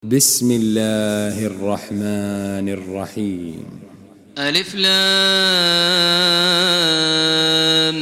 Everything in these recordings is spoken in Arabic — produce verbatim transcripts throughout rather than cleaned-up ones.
بسم الله الرحمن الرحيم. ألف لام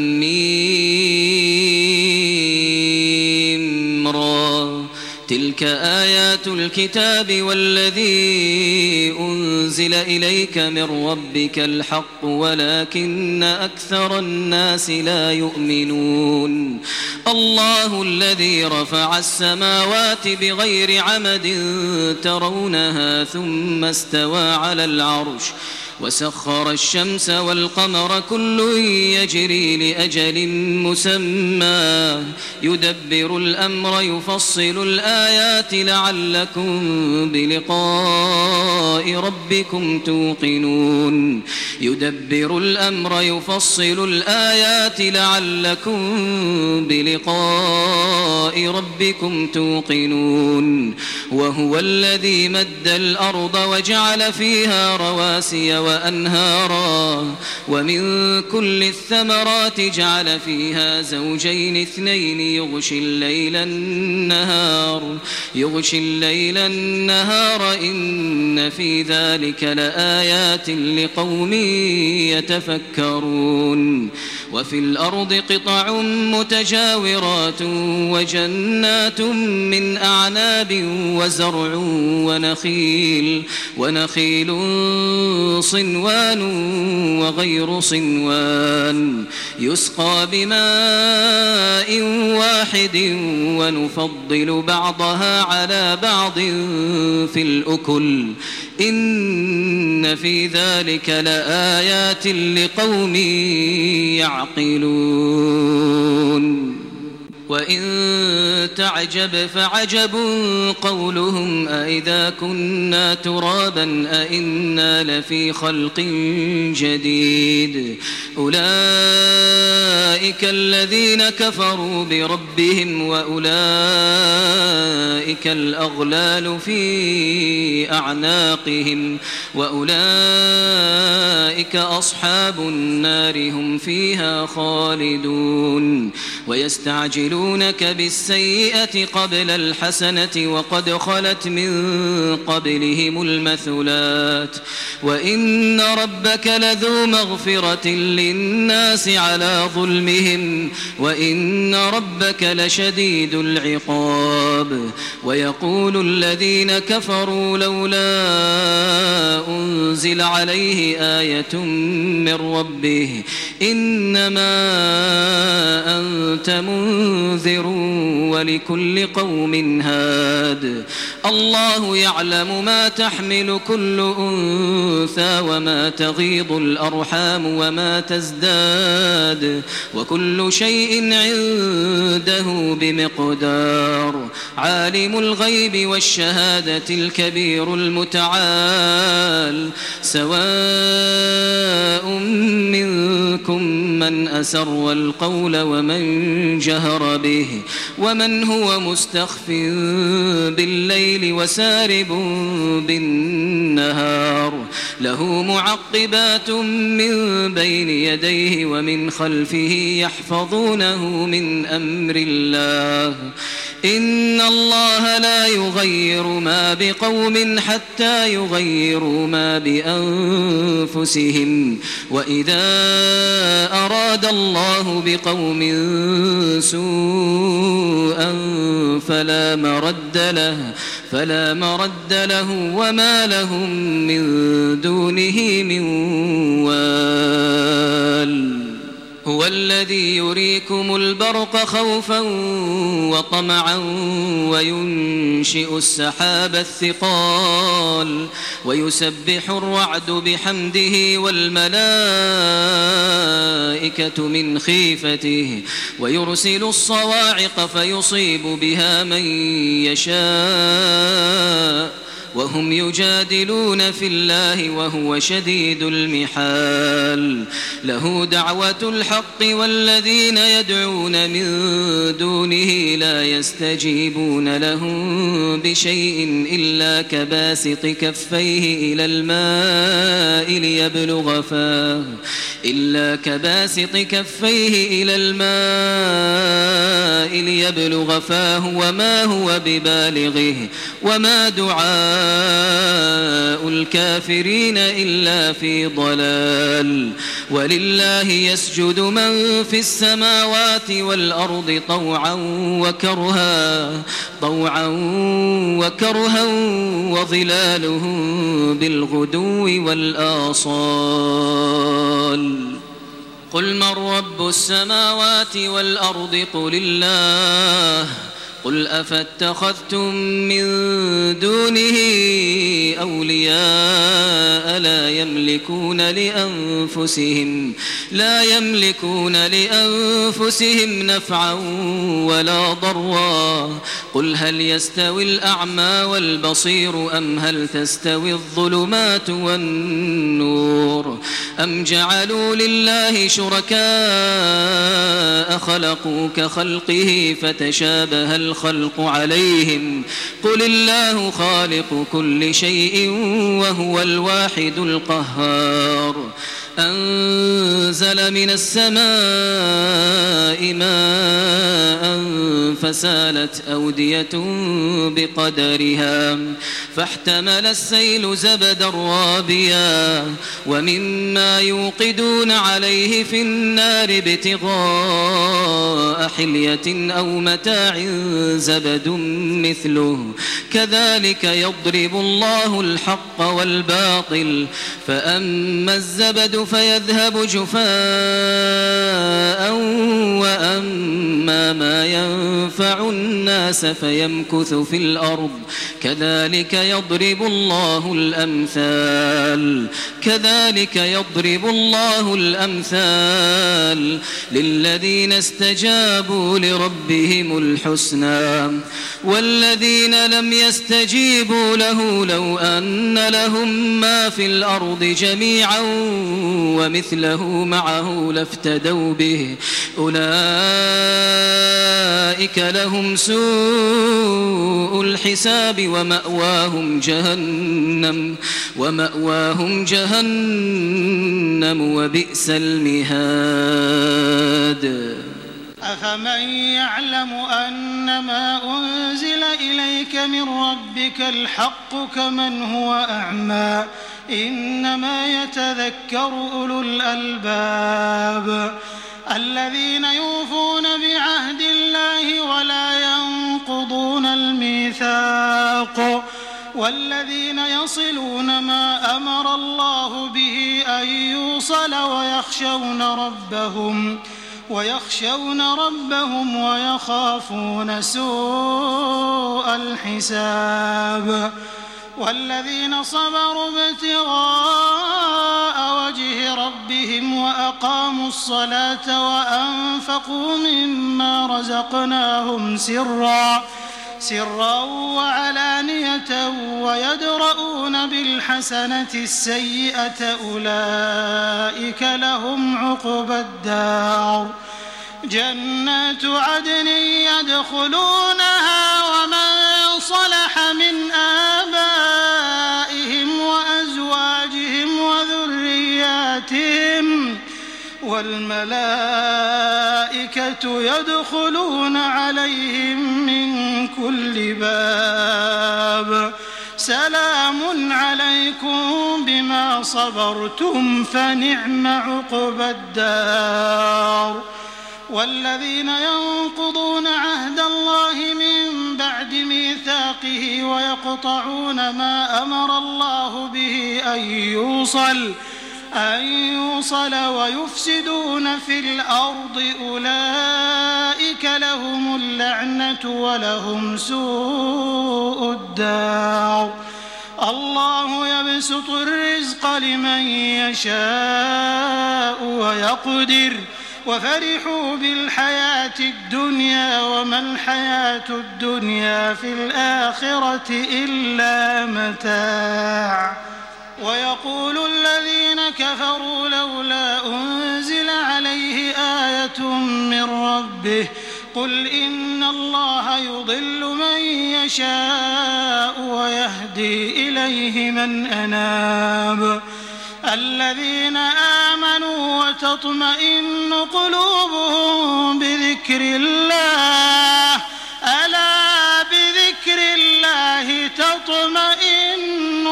ميم را تلك آيات الكتاب والذي أنزل إليك من ربك الحق ولكن أكثر الناس لا يؤمنون. الله الذي رفع السماوات بغير عمد ترونها ثم استوى على العرش وسخر الشمس والقمر كل يجري لأجل مسمى يدبر الأمر يفصل الآيات لعلكم بلقاء ربكم توقنون. يدبر الأمر يفصل الآيات لعلكم بلقاء ربكم توقنون. وهو الذي مد الأرض وجعل فيها رواسي وأنهارا ومن كل الثمرات جعل فيها زوجين اثنين يغشي الليل النهار يغشي الليل النهار إن في ذلك لآيات لقوم يتفكرون. وفي الأرض قطع متجاورات وجنات من أعناب وزرع ونخيل ونخيل صنوان وغير صنوان يسقى بماء واحد ونفضل بعضها على بعض في الأكل إن في ذلك لآيات لقوم يعقلون. وإن تعجب فعجب قولهم أإذا كنا ترابا أإنا لفي خلق جديد أولئك الذين كفروا بربهم وأولئك الأغلال في أعناقهم وأولئك أصحاب النار هم فيها خالدون. ويستعجلونك بالسيئة قبل الحسنة وقد خلت من قبلهم المثلات وإن ربك لذو مغفرة للناس على ظلمهم وإن ربك لشديد العقاب. ويقول الذين كفروا لولا أنزل عليه آية من ربه إنما أنت منذر ولكل قوم هاد. الله يعلم ما تحمل كل أنثى وما تغيض الأرحام وما تزداد وكل شيء عنده بمقدار. عالم الغيب والشهادة الكبير المتعال سواء منكم من أسر القول ومن جهر به ومن هو مستخف بالليل وسارب بالنهار له معقبات من بين يديه ومن خلفه يحفظونه من أمر الله إن الله لا يغير ما بقوم حتى يغيروا ما بأنفسهم وإذا أراد الله بقوم سوءا فلا مرد له فلا مرد له وما لهم من دونه من وال. هو الذي يريكم البرق خوفا وطمعا وينشئ السحاب الثقال ويسبح الرعد بحمده والملائكة من خيفته ويرسل الصواعق فيصيب بها من يشاء وهم يجادلون في الله وهو شديد المحال له دعوة الحق والذين يدعون من دونه لا يستجيبون لهم بشيء إلا كباسط كفيه إلى الماء ليبلغ فاه إلا كباسط كفيه إلى الماء ليبلغ فاه وما هو ببالغه وما دعاء الكافرين إلا في ضلال ولله يسجد من في السماوات والأرض طوعا وكرها طوعا وكرها وظلالهم بالغدو والآصال قل من رب السماوات والأرض قل الله قل أفاتخذتم من دونه أولياء لا يملكون لأنفسهم لا يملكون لأنفسهم نفعا ولا ضرا قل هل يستوي الأعمى والبصير أم هل تستوي الظلمات والنور أم جعلوا لله شركاء خلقوا كخلقه فتشابه الخلق عليهم قل الله خالق كل شيء وهو الواحد القهار أنزل من السماء ماء فسالت أودية بقدرها فاحتمل السيل زبدا رابيا ومما يوقدون عليه في النار ابتغاء حلية أو متاع زبد مثله كذلك يضرب الله الحق والباطل فأما الزبد فيذهب جفاء وأما ما ينفع الناس فيمكث في الأرض كذلك يضرب الله الأمثال كذلك يضرب الله الأمثال للذين استجابوا لربهم الحسنى والذين لم يستجيبوا له لو أن لهم ما في الأرض جميعا ومثله معه لافتدوا به أولئك لهم سوء الحساب ومأواهم جهنم ومأواهم جهنم وبئس المهاد أفمن يعلم أنما أنزل إليك من ربك الحق كمن هو أعمى إنما يتذكر أولو الألباب الذين يوفون بعهد الله ولا ينقضون الميثاق والذين يصلون ما أمر الله به أن يوصل ويخشون ربهم ويخشون ربهم ويخافون سوء الحساب والذين صبروا ابتغاء وجه ربهم وأقاموا الصلاة وأنفقوا مما رزقناهم سرا سرا وعلانية ويدرؤون بالحسنة السيئة أولئك لهم عقبى الدار جنات عدن يدخلونها ومن صلح من آبائهم وأزواجهم وذرياتهم والملائكة يدخلون عليهم من كل باب سلام عليكم بما صبرتم فنعم عقبى الدار والذين ينقضون عهد الله من بعد ميثاقه ويقطعون ما أمر الله به أن يوصل أن يوصل ويفسدون في الأرض أولئك لهم اللعنة ولهم سوء الدار الله يبسط الرزق لمن يشاء ويقدر وفرحوا بالحياة الدنيا وما الحياة الدنيا في الآخرة إلا متاع. ويقول الذين كفروا لولا أنزل عليه آية من ربه قل إن الله يضل من يشاء ويهدي إليه من أناب. الذين آمنوا وتطمئن قلوبهم بذكر الله ألا بذكر الله تطمئن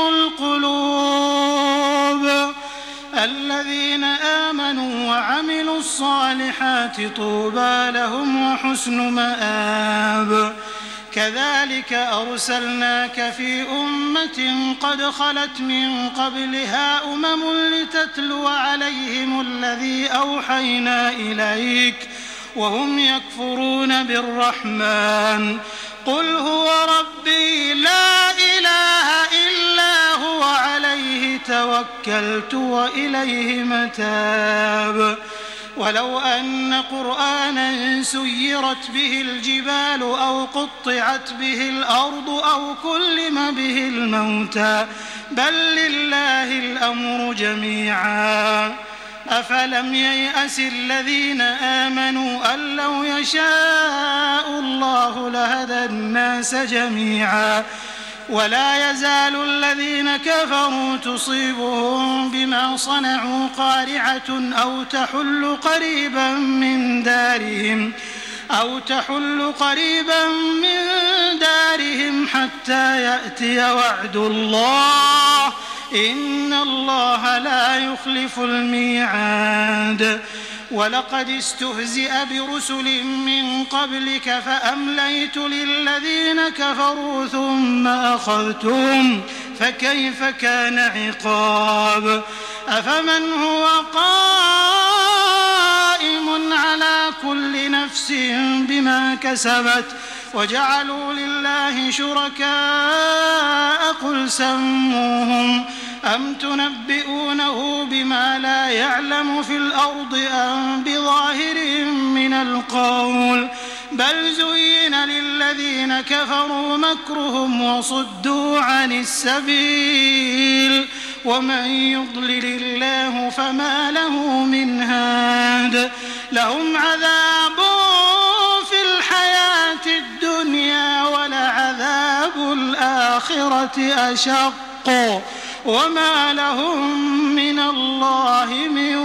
القلوب. الذين آمنوا وعملوا الصالحات طوبى لهم وحسن مآب. كذلك أرسلناك في أمة قد خلت من قبلها أمم لتتلو عليهم الذي أوحينا إليك وهم يكفرون بالرحمن قل هو ربي لا إله إلا هو عليه توكلت وإليه متاب. ولو أن قرآنا سيرت به الجبال أو قطعت به الأرض أو كلم به الموتى بل لله الأمر جميعا. أفلم ييأس الذين آمنوا أن لو يشاء الله لهدى الناس جميعا. ولا يزال الذين كفروا تصيبهم بما صنعوا قارعة أو تحل قريبا من دارهم أو تحل قريبا من دارهم حتى يأتي وعد الله إن الله لا يخلف الميعاد. ولقد استهزئ برسل من قبلك فأمليت للذين كفروا ثم أخذتهم فكيف كان عقاب. أفمن هو قائم على كل نفس بما كسبت وجعلوا لله شركاء قل سموهم أم تنبئونه بما لا يعلم في الأرض أم بظاهر من القول بل زين للذين كفروا مكرهم وصدوا عن السبيل ومن يضلل الله فما له من هاد. لهم عذاب في الحياة الدنيا ولعذاب الآخرة أشق وما لهم من الله من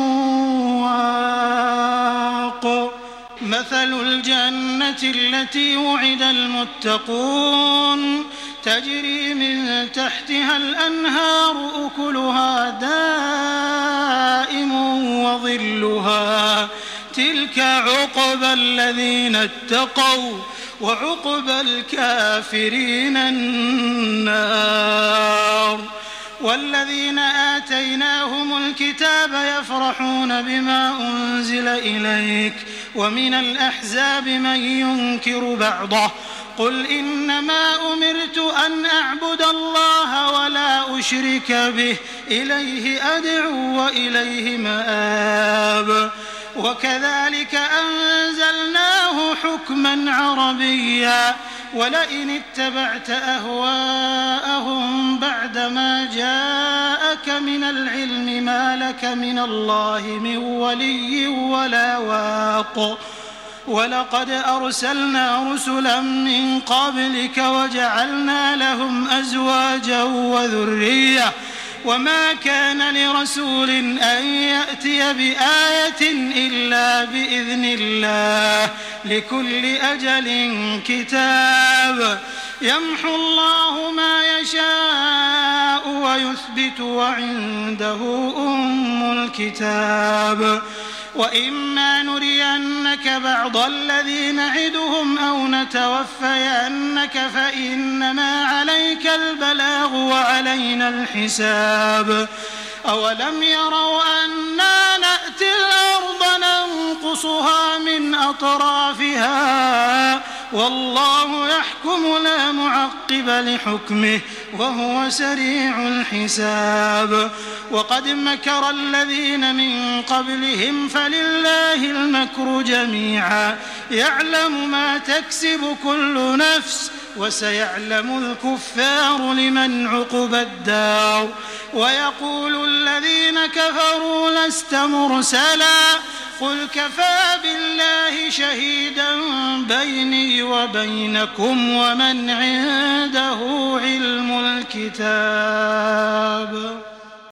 واق. مثل الجنة التي وعد المتقون تجري من تحتها الأنهار أكلها دائم وظلها تلك عقبى الذين اتقوا وعقبى الكافرين النار. والذين آتيناهم الكتاب يفرحون بما أنزل إليك ومن الأحزاب من ينكر بعضه قل إنما أمرت أن أعبد الله ولا أشرك به إليه أدعو وإليه مآب. وكذلك أنزلناه حكما عربيا ولئن اتبعت أهواءهم بعدما جاءك من العلم ما لك من الله من ولي ولا واق. ولقد أرسلنا رسلا من قبلك وجعلنا لهم أزواجا وذرية وما كان لرسول أن يأتي بآية إلا بإذن الله لكل أجل كتاب. يمحو الله ما يشاء ويثبت وعنده أم الكتاب. وإما نرينك بعض الذي نعدهم أو نتوفينك فإنما عليك البلاغ وعلينا الحساب. أولم يروا أنا نأتي الأرض ننقصها من أطرافها والله يحكم لا معقب لحكمه وهو سريع الحساب وقد مكر الذين من قبلهم فلله المكر جميعا يعلم ما تكسب كل نفس وسيعلم الكفار لمن عقبى الدار ويقول الذين كفروا لست مرسلا قل كفى بالله شهيدا بيني وبينكم ومن عنده علم الكتاب.